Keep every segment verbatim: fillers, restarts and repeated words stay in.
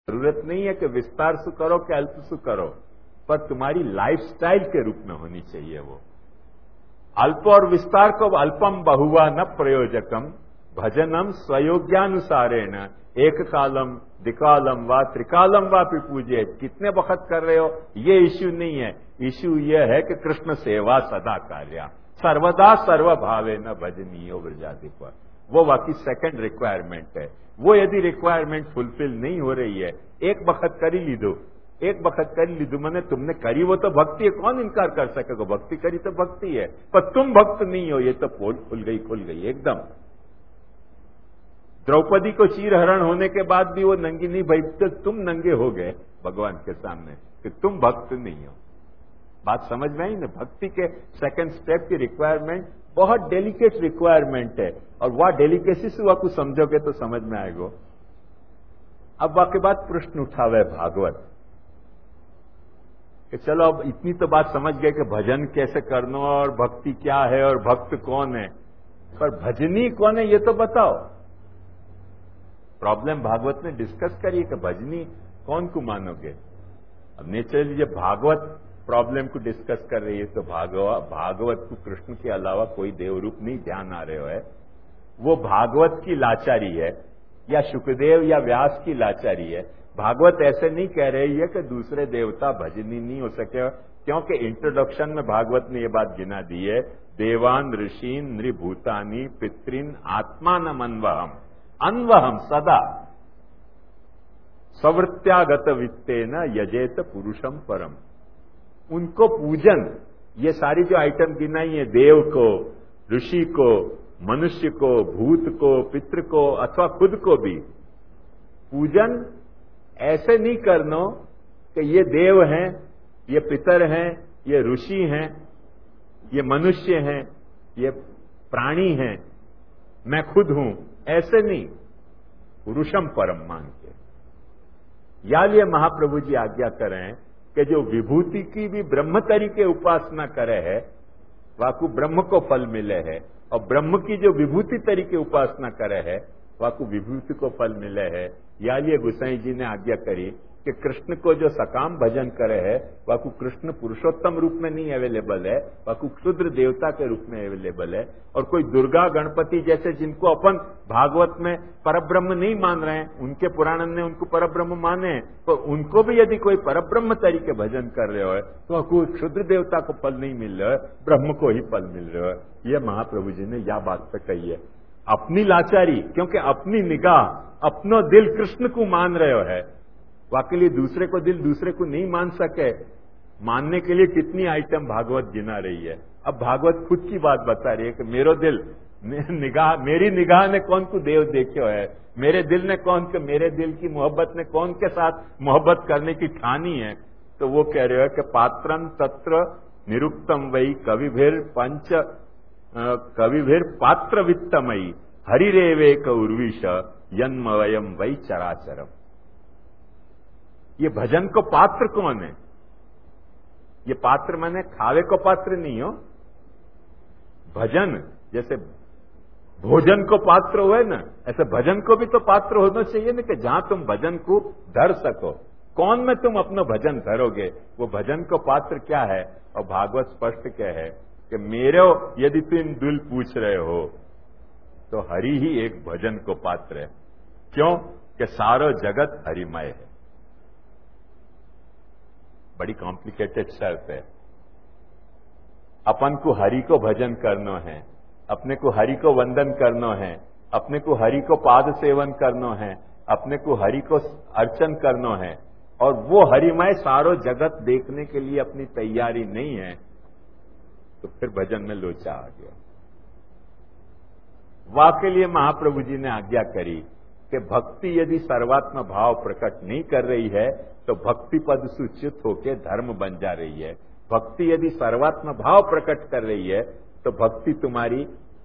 जरूरत नहीं है कि विस्तार से करो कि अल्प से करो, पर तुम्हारी लाइफस्टाइल के रूप में होनी चाहिए वो। अल्प और विस्तार को अल्पम बहुवा न प्रयोजकम भजनम स्वयोग्यानुसारेण एक कालम द्विकालम व त्रिकालम व पूजे। कितने वक्त कर रहे हो ये इश्यू नहीं है, इश्यू ये है कि कृष्ण सेवा सदा कार्या सर्वदा सर्वभावे न भजनीय व्रजाधिप। वो बाकी सेकंड रिक्वायरमेंट है। वो यदि रिक्वायरमेंट फुलफिल नहीं हो रही है, एक वक्त कर ही ली दो, एक वक्त कर ली दो, मैंने तुमने करी वो तो भक्ति है, कौन इनकार कर सकेगा? भक्ति करी तो भक्ति है, पर तुम भक्त नहीं हो, ये तो पोल खुल गई खुल गई एकदम। द्रौपदी को चीरहरण होने के बाद भी वो नंगी नहीं भाई, तो तुम नंगे हो गए भगवान के सामने कि तुम भक्त नहीं हो। बात समझ में आई ना? भक्ति के सेकंड स्टेप की रिक्वायरमेंट बहुत डेलिकेट रिक्वायरमेंट है, और वह डेलिकेसी से वह कुछ समझोगे तो समझ में आएगा। अब वह के बाद प्रश्न उठावे भागवत कि चलो अब इतनी तो बात समझ गए कि भजन कैसे करना और भक्ति क्या है और भक्त कौन है, पर भजनी कौन है ये तो बताओ। प्रॉब्लम भागवत ने डिस्कस करी कि भजनी कौन को मानोगे। अब नेचुरली जब भागवत प्रॉब्लम को डिस्कस कर रही है तो भागवत भागवत को कृष्ण के अलावा कोई देव रूप नहीं ध्यान आ रहे हो है। वो भागवत की लाचारी है या सुखदेव या व्यास की लाचारी है। भागवत ऐसे नहीं कह रही है कि दूसरे देवता भजनी नहीं हो सके, क्योंकि इंट्रोडक्शन में भागवत ने ये बात गिना दी है, देवान ऋषीन नृभूतानी पितृन आत्मान अन्वहम अन्वहम सदा सवृत्यागत वित्तेन यजेत पुरुषम परम। उनको पूजन, ये सारी जो आइटम गिनाई है, देव को, ऋषि को, मनुष्य को, भूत को, पितृ को, अथवा खुद को भी पूजन ऐसे नहीं करना कि ये देव हैं, ये पितर हैं, ये ऋषि हैं, ये मनुष्य हैं, ये प्राणी हैं, मैं खुद हूं, ऐसे नहीं, पुरुषम परम मान के। या लिए महाप्रभु जी आज्ञा करें कि जो विभूति की भी ब्रह्म तरीके उपासना करे है, वाकु ब्रह्म को फल मिले है, और ब्रह्म की जो विभूति तरीके उपासना करे है, वाकु विभूति को फल मिले है। या लिए गुसाई जी ने आज्ञा करी कि कृष्ण को जो सकाम भजन करे है, वाकु कृष्ण पुरुषोत्तम रूप में नहीं अवेलेबल है, वाकु क्षुद्र देवता के रूप में अवेलेबल है। और कोई दुर्गा गणपति जैसे जिनको अपन भागवत में परब्रह्म नहीं मान रहे हैं, उनके पुराण ने उनको परब्रह्म माने हैं, तो उनको भी यदि कोई परब्रह्म तरीके भजन कर रहे हो तो कोई क्षुद्र देवता को फल नहीं मिल रहा है, ब्रह्म को ही फल मिल रहा है। यह महाप्रभु जी ने यह बात पे कही है। अपनी लाचारी, क्योंकि अपनी निगाह, अपनो दिल कृष्ण को मान रहे हो है, वाकई लिए दूसरे को दिल दूसरे को नहीं मान सके। मानने के लिए कितनी आइटम भागवत गिना रही है। अब भागवत खुद की बात बता रही है कि मेरो दिल निगाह, मेरी निगाह ने कौन को देव देखो है, मेरे दिल ने कौन के, मेरे दिल की मोहब्बत ने कौन के साथ मोहब्बत करने की ठानी है। तो वो कह रहे हो कि पात्रम तत्र निरुक्तम वही कविभिर पंच कविभिर पात्र वित्तमयी हरिरेवेक उर्विश यन्मवयम वही चराचरम। ये भजन को पात्र कौन है? ये पात्र माने खावे को पात्र नहीं हो। भजन जैसे भोजन को पात्र हुए ना, ऐसे भजन को भी तो पात्र होना चाहिए ना, कि जहां तुम भजन को धर सको। कौन में तुम अपना भजन धरोगे? वो भजन को पात्र क्या है? और भागवत स्पष्ट क्या है कि मेरे यदि तुम दिल पूछ रहे हो तो हरि ही एक भजन को पात्र है। क्यों? कि सारो जगत हरिमय है। बड़ी कॉम्प्लिकेटेड शर्त है। अपन को हरि को भजन करना है, अपने को हरि को वंदन करना है, अपने को हरि को पाद सेवन करना है, अपने को हरि को अर्चन करना है, और वो हरिमय सारो जगत देखने के लिए अपनी तैयारी नहीं है, तो फिर भजन में लोचा आ गया। वाके लिए महाप्रभु जी ने आज्ञा करी कि भक्ति यदि सर्वात्म भाव प्रकट नहीं कर रही है तो भक्ति पद सूचित होकर धर्म बन जा रही है। भक्ति यदि सर्वात्म भाव प्रकट कर रही है तो भक्ति तुम्हारी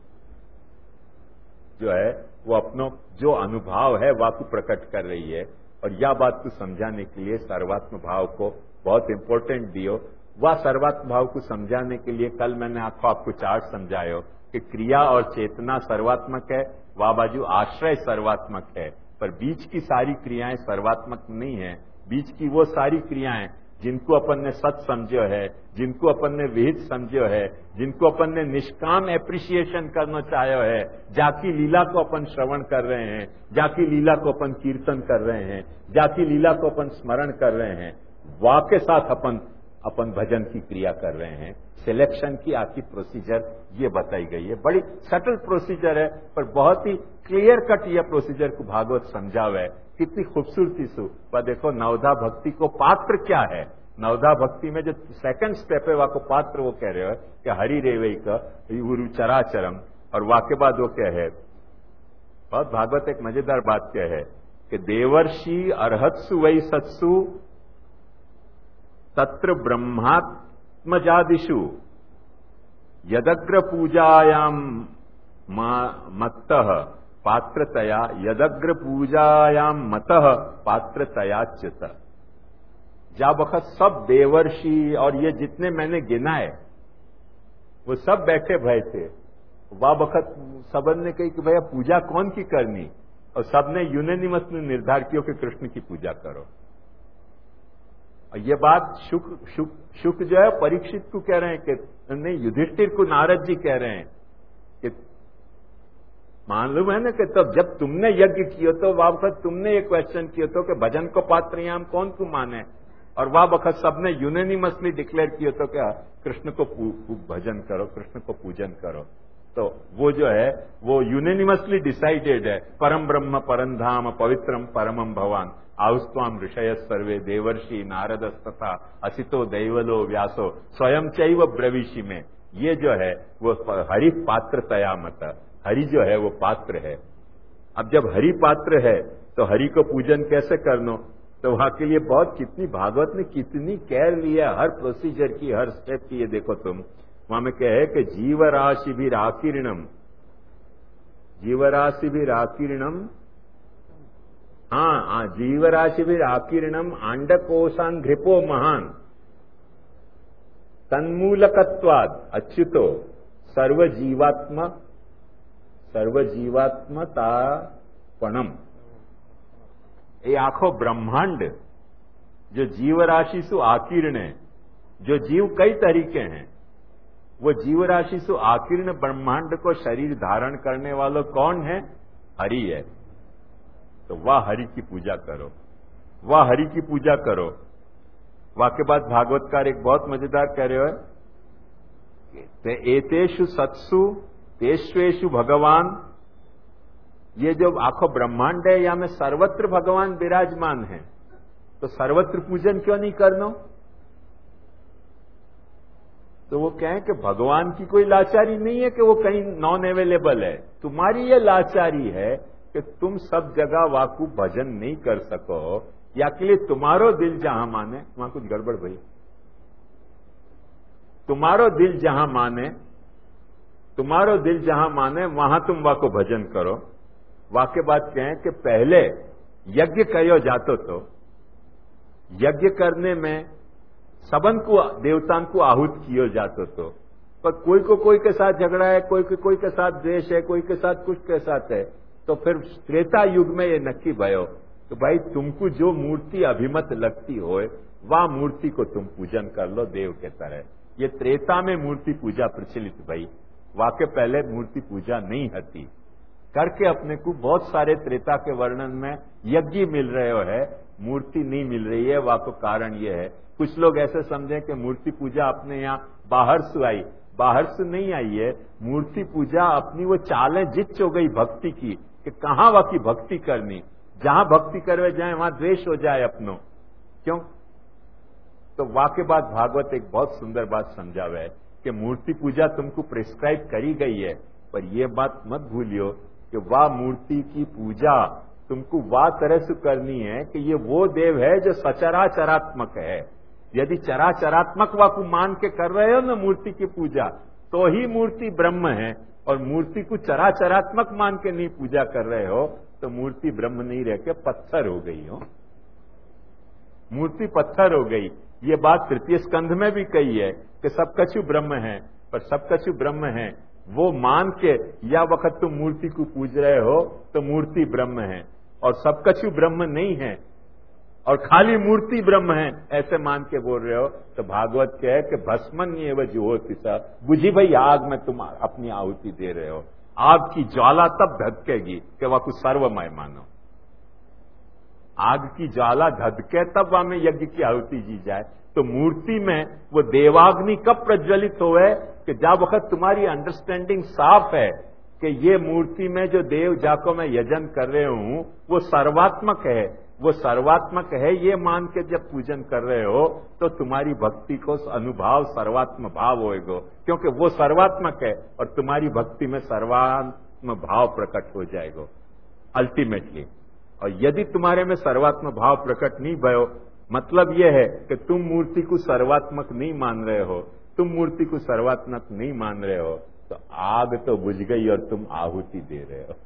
जो है वो अपनो जो अनुभव है वाकु प्रकट कर रही है। और यह बात को समझाने के लिए सर्वात्म भाव को बहुत इंपॉर्टेंट दियो। वह सर्वात्म भाव को समझाने के लिए कल मैंने आपको आपको चार्ट समझायो कि क्रिया और चेतना सर्वात्मक है, वह बाजू आश्रय सर्वात्मक है। पर बीच की सारी क्रियाएं सर्वात्मक नहीं है। बीच की वो सारी क्रियाएं जिनको अपन ने सत समझो है, जिनको अपन ने विहित समझो है, जिनको अपन ने निष्काम एप्रिसिएशन करना चाहो है, जाकी लीला को अपन श्रवण कर रहे हैं, जाकी लीला को अपन कीर्तन कर रहे हैं, जाकी लीला को अपन स्मरण कर रहे हैं, वाह के साथ अपन अपन भजन की क्रिया कर रहे हैं। सिलेक्शन की आखिर प्रोसीजर ये बताई गई है। बड़ी सटल प्रोसीजर है, पर बहुत ही क्लियर कट यह प्रोसीजर को भागवत समझावे है। कितनी खूबसूरती से पर देखो नवधा भक्ति को पात्र क्या है। नवधा भक्ति में जो सेकंड स्टेप है वह को पात्र वो कह रहे हो कि हरि रेवई का गुरु चराचरम, और वाह के बाद वो क्या है, बहुत भागवत एक मजेदार बात क्या है कि देवर्षि अर्हत्सु वै सत्सु तत्र ब्रह्मात्मजादिषु यदग्र पूजायाम मत्तः पात्रतया यदग्र पूजायाम मतः पात्रतया च्युत। जा वक्त सब देवर्षि और ये जितने मैंने गिनाए वो सब बैठे भय थे। वह वक्त सबन ने कही कि भैया पूजा कौन की करनी, और सबने यूनानिमसली निर्धार किया कि कृष्ण की पूजा करो। और ये बात शुक शुक शुक जो है परीक्षित को कह रहे हैं कि नहीं, युधिष्ठिर को नारद जी कह रहे हैं कि मालूम है ना कि तब जब तुमने यज्ञ किया तो वह वक्त तुमने ये क्वेश्चन किया तो कि भजन को पात्रयाम कौन को माने, और वह वक्त सबने यूनानिमसली डिक्लेयर किया तो क्या कृष्ण को भजन करो, कृष्ण को पूजन करो। तो वो जो है वो यूनानिमसली डिसाइडेड है, परम ब्रह्म परम धाम पवित्रम परमम भवान आहुस्वाम ऋषय सर्वे देवर्षि नारदस्तथा असितो दैवलो व्यासो स्वयं चैव ब्रवीषि में ये जो है वो हरि पात्र तया मत, हरि जो है वो पात्र है। अब जब हरि पात्र है तो हरि को पूजन कैसे करना, तो वहां के लिए बहुत कितनी भागवत ने कितनी केयर लिया हर प्रोसीजर की, हर स्टेप की। ये देखो तुम वहां में क्या है कि जीवराशि भी राकीर्णम, जीवराशि भी राकीर्णम, हाँ हाँ जीवराशि भी राकीर्णम आंडकोशान घृपो महान तन्मूलकत्वाद अच्युतो सर्वजीवात्म सर्वजीवात्मतापणम। ये आखो ब्रह्मांड जो जीवराशि सु आकीर्ण है, जो जीव कई तरीके हैं, वो जीवराशि सु आकीर्ण ब्रह्मांड को शरीर धारण करने वाला कौन है, हरि है। तो वह हरि की पूजा करो, वह हरि की पूजा करो। वह के बाद भागवतकार एक बहुत मजेदार कह रहे हो, एतेषु सत्सु तेष्वेशु भगवान, ये जो आखो ब्रह्मांड है या में सर्वत्र भगवान विराजमान है, तो सर्वत्र पूजन क्यों नहीं करना। तो वो कहें कि भगवान की कोई लाचारी नहीं है कि वो कहीं नॉन अवेलेबल है, तुम्हारी ये लाचारी है कि तुम सब जगह वाकू भजन नहीं कर सको, या के लिए तुम्हारो दिल जहां माने, वहां कुछ गड़बड़ भाई, तुम्हारो दिल जहां माने, तुम्हारो दिल जहां माने वहां तुम वाको भजन करो। वाके बात कहें कि पहले यज्ञ कयो जातो तो यज्ञ करने में सबन को देवताओं को आहूत कियो जातो तो, पर कोई को कोई के साथ झगड़ा है, कोई को कोई के साथ द्वेष है, कोई के साथ कुछ के साथ है, तो फिर त्रेता युग में ये नक्की भयो तो भाई तुमको जो मूर्ति अभिमत लगती हो वह मूर्ति को तुम पूजन कर लो देव के तरह। ये त्रेता में मूर्ति पूजा प्रचलित भाई, वाके पहले मूर्ति पूजा नहीं होती। करके अपने को बहुत सारे त्रेता के वर्णन में यज्ञ मिल रहे हो है, मूर्ति नहीं मिल रही है। वाको कारण ये है, कुछ लोग ऐसे समझें कि मूर्ति पूजा अपने यहाँ बाहर से आई, बाहर से नहीं आई है। मूर्ति पूजा अपनी वो चालें जित हो गई भक्ति की कि कहाँ वह की भक्ति करनी, जहां भक्ति करवे जाए वहां द्वेष हो जाए अपनो, क्यों। तो वाके बाद भागवत एक बहुत सुंदर बात समझावे है कि मूर्ति पूजा तुमको प्रिस्क्राइब करी गई है, पर यह बात मत भूलियो कि वाह मूर्ति की पूजा तुमको वाह तरह से करनी है कि ये वो देव है जो सचराचरात्मक है। यदि चराचरात्मक वा को मान के कर रहे हो ना मूर्ति की पूजा, तो ही मूर्ति ब्रह्म है। और मूर्ति को चराचरात्मक मान के नहीं पूजा कर रहे हो तो मूर्ति ब्रह्म नहीं रह के पत्थर हो गई हो, मूर्ति पत्थर हो गई। ये बात तृतीय स्कंध में भी कही है कि सब कछु ब्रह्म है, पर सब कछु ब्रह्म है वो मान के या वक्त तुम मूर्ति को पूज रहे हो तो मूर्ति ब्रह्म है। और सब कछु ब्रह्म नहीं है और खाली मूर्ति ब्रह्म है, ऐसे मान के बोल रहे हो, तो भागवत क्या है कि भस्मन एवं ज्योति सा बुझी भाई आग में तुम अपनी आहुति दे रहे हो। आग की ज्वाला तब धधकेगी कि वह कुछ सर्वमय मानो। आग की ज्वाला धधके तब वहां में यज्ञ की आहुति दी जाए। तो मूर्ति में वो देवाग्नि कब प्रज्वलित होवे कि जब वक्त तुम्हारी अंडरस्टैंडिंग साफ है कि ये मूर्ति में जो देव जाको मैं यजन कर रहे हूं वो सर्वात्मक है, वो सर्वात्मक है, ये मान के जब पूजन कर रहे हो तो तुम्हारी भक्ति को अनुभाव सर्वात्म भाव होएगा, क्योंकि वो सर्वात्मक है और तुम्हारी भक्ति में सर्वात्म भाव प्रकट हो जाएगा अल्टीमेटली। और यदि तुम्हारे में सर्वात्म भाव प्रकट नहीं भयो, मतलब यह है कि तुम मूर्ति को सर्वात्मक नहीं मान रहे हो, तुम मूर्ति को सर्वात्मक नहीं मान रहे हो, तो आग तो बुझ गई और तुम आहुति दे रहे हो।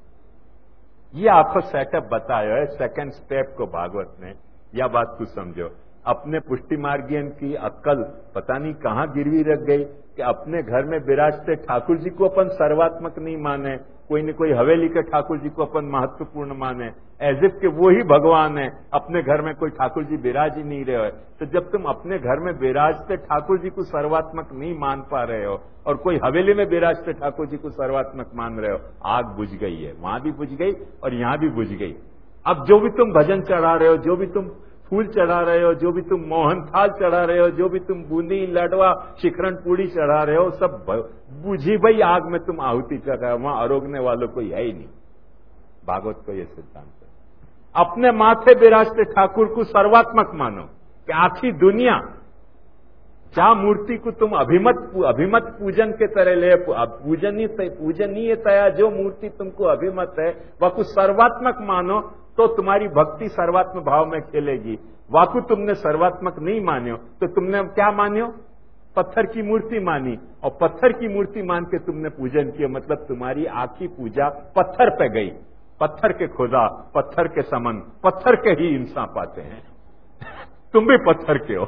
ये आपको सेटअप बताया है सेकंड स्टेप को भागवत ने। यह बात कुछ समझो, अपने पुष्टि मार्गियन की अक्कल पता नहीं कहां गिरवी रख गई कि अपने घर में विराजते ठाकुर जी को अपन सर्वात्मक नहीं माने, कोई न कोई हवेली के ठाकुर जी को अपन महत्वपूर्ण माने, एज इफ के वो ही भगवान है, अपने घर में कोई ठाकुर जी विराज ही नहीं रहे हो। तो जब तुम अपने घर में विराजते ठाकुर जी को सर्वात्मक नहीं मान पा रहे हो और कोई हवेली में विराजते ठाकुर जी को सर्वात्मक मान रहे हो, आग बुझ गई है, वहां भी बुझ गई और यहां भी बुझ गई। अब जो भी तुम भजन चढ़ा रहे हो, जो भी तुम फूल चढ़ा रहे हो, जो भी तुम मोहन थाल चढ़ा रहे हो, जो भी तुम बूंदी लडवा शिखरण पूड़ी चढ़ा रहे हो, सब बुझी भाई आग में तुम आहुति चढ़ा, वहां आरोगने वालों कोई है ही नहीं। भागवत को यह सिद्धांत है। अपने माथे विराजते ठाकुर को सर्वात्मक मानो कि आखी दुनिया जहां मूर्ति को तुम अभिमत अभिमत पूजन के तरह ले, पूजनीय पूजनीय तया जो मूर्ति तुमको अभिमत है वह कुछ सर्वात्मक मानो, तो तुम्हारी भक्ति सर्वात्म भाव में खेलेगी। वाकु तुमने सर्वात्मक नहीं मान्यो तो तुमने क्या मान्यो? पत्थर की मूर्ति मानी, और पत्थर की मूर्ति मान के तुमने पूजन किया, मतलब तुम्हारी आखी पूजा पत्थर पे गई। पत्थर के खुदा, पत्थर के समन, पत्थर के ही इंसान पाते हैं। तुम भी पत्थर के हो,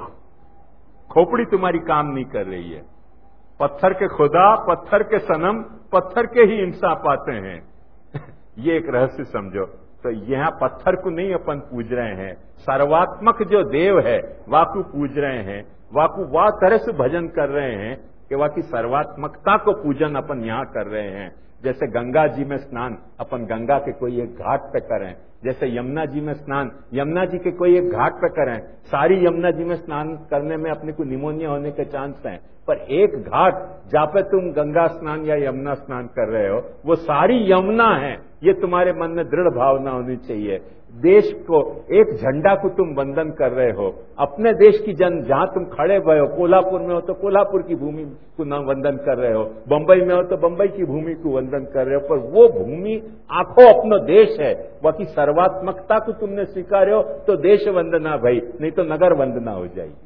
खोपड़ी तुम्हारी काम नहीं कर रही है। पत्थर के खुदा, पत्थर के सनम, पत्थर के ही इंसान पाते हैं। ये एक रहस्य समझो। तो यहां पत्थर को नहीं अपन पूज रहे हैं, सर्वात्मक जो देव है वाकु पूज रहे हैं, वाकु वाह तरह से भजन कर रहे हैं कि वाकई सर्वात्मकता को पूजन अपन यहां कर रहे हैं। जैसे गंगा जी में स्नान अपन गंगा के कोई एक घाट पे करें, जैसे यमुना जी में स्नान यमुना जी के कोई एक घाट पे करें। सारी यमुना जी में स्नान करने में अपने को निमोनिया होने के चांस हैं, पर एक घाट जहां पे तुम गंगा स्नान या यमुना स्नान कर रहे हो वो सारी यमुना है, ये तुम्हारे मन में दृढ़ भावना होनी चाहिए। देश को एक झंडा को तुम वंदन कर रहे हो, अपने देश की जन जहां तुम खड़े हुए हो, कोल्हापुर में हो तो कोल्हापुर की भूमि को न वंदन कर रहे हो, बंबई में हो तो बंबई की भूमि को वंदन कर रहे हो, पर वो भूमि आंखों अपनो देश है। बाकी सर्वात्मकता को तुमने स्वीकार हो तो देश वंदना भाई, नहीं तो नगर वंदना हो जाएगी।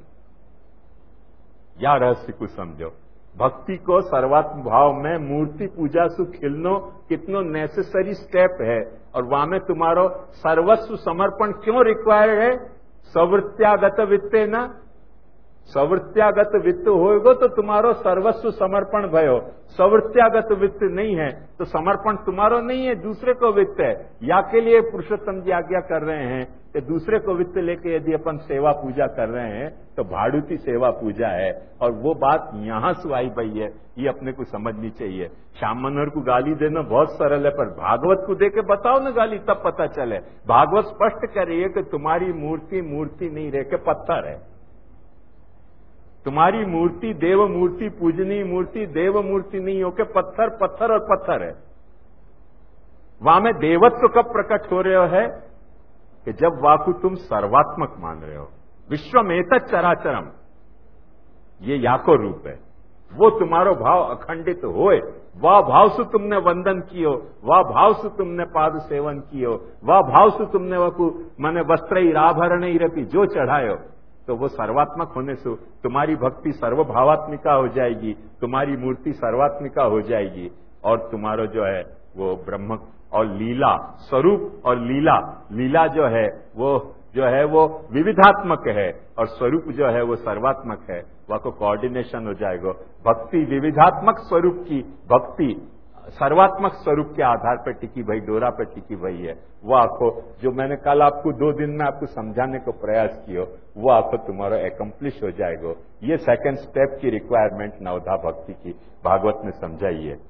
या रहस्य को समझो, भक्ति को सर्वात्म भाव में मूर्ति पूजा सु खिलनो कितनो नेसेसरी स्टेप है, और वहां में तुम्हारो सर्वस्व समर्पण क्यों रिक्वायर्ड है? सवृत्यागत वित्ते न, सवृत्यागत वित्त होएगो तो तुम्हारो सर्वस्व समर्पण भयो। सवृत्यागत वित्त नहीं है तो समर्पण तुम्हारो नहीं है, दूसरे को वित्त है। या के लिए पुरुषोत्तम जी आज्ञा कर रहे हैं कि दूसरे को वित्त लेके यदि अपन सेवा पूजा कर रहे हैं तो भाड़ूती सेवा पूजा है। और वो बात यहां से आई भाई है, ये अपने को समझनी चाहिए। श्याम मनोहर को गाली देना बहुत सरल है, पर भागवत को देके बताओ ना गाली, तब पता चले। भागवत स्पष्ट कर रही है कि तुम्हारी मूर्ति मूर्ति नहीं रह के पत्थर है। तुम्हारी मूर्ति देव मूर्ति, पूजनीय मूर्ति देव मूर्ति नहीं हो के पत्थर पत्थर और पत्थर है। वहां में देवत्व कब प्रकट हो रहे हो है कि जब वाकु तुम सर्वात्मक मान रहे हो। विश्वमेतत् चराचरम, ये याको रूप है। वो तुम्हारो भाव अखंडित होए, वह भाव से तुमने वंदन कियो, वह भाव से तुमने पाद सेवन कियो, वह भाव से तुमने वकु माने वस्त्र आभरण रखी जो चढ़ायो, तो वो सर्वात्मक होने से तुम्हारी भक्ति सर्वभावात्मिका हो जाएगी, तुम्हारी मूर्ति सर्वात्मिका हो जाएगी, और तुम्हारा जो है वो ब्रह्म और लीला स्वरूप, और लीला लीला जो है वो जो है वो विविधात्मक है, और स्वरूप जो है वो सर्वात्मक है। वह को कोऑर्डिनेशन हो जाएगा। भक्ति विविधात्मक स्वरूप की भक्ति सर्वात्मक स्वरूप के आधार पर टिकी भई, डोरा पर टिकी भई है। वो आंखों जो मैंने कल आपको दो दिन में आपको समझाने को प्रयास किया, वो आंखों तुम्हारा एकम्प्लिश हो जाएगा। ये सेकंड स्टेप की रिक्वायरमेंट नवधा भक्ति की भागवत में समझाई है।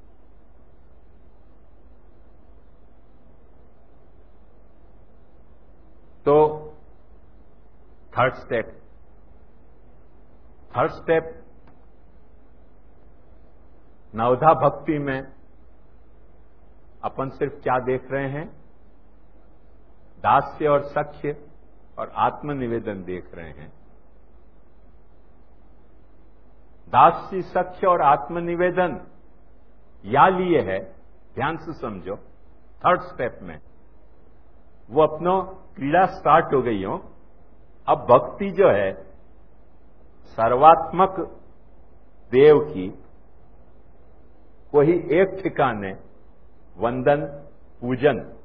तो थर्ड स्टेप थर्ड स्टेप नवधा भक्ति में अपन सिर्फ क्या देख रहे हैं? दास्य और सख्य और आत्मनिवेदन देख रहे हैं। दास्य, सख्य और आत्मनिवेदन या लिए है, ध्यान से समझो। थर्ड स्टेप में वो अपनो क्रीड़ा स्टार्ट हो गई हो। अब भक्ति जो है सर्वात्मक देव की कोई एक ठिकाने वंदन, पूजन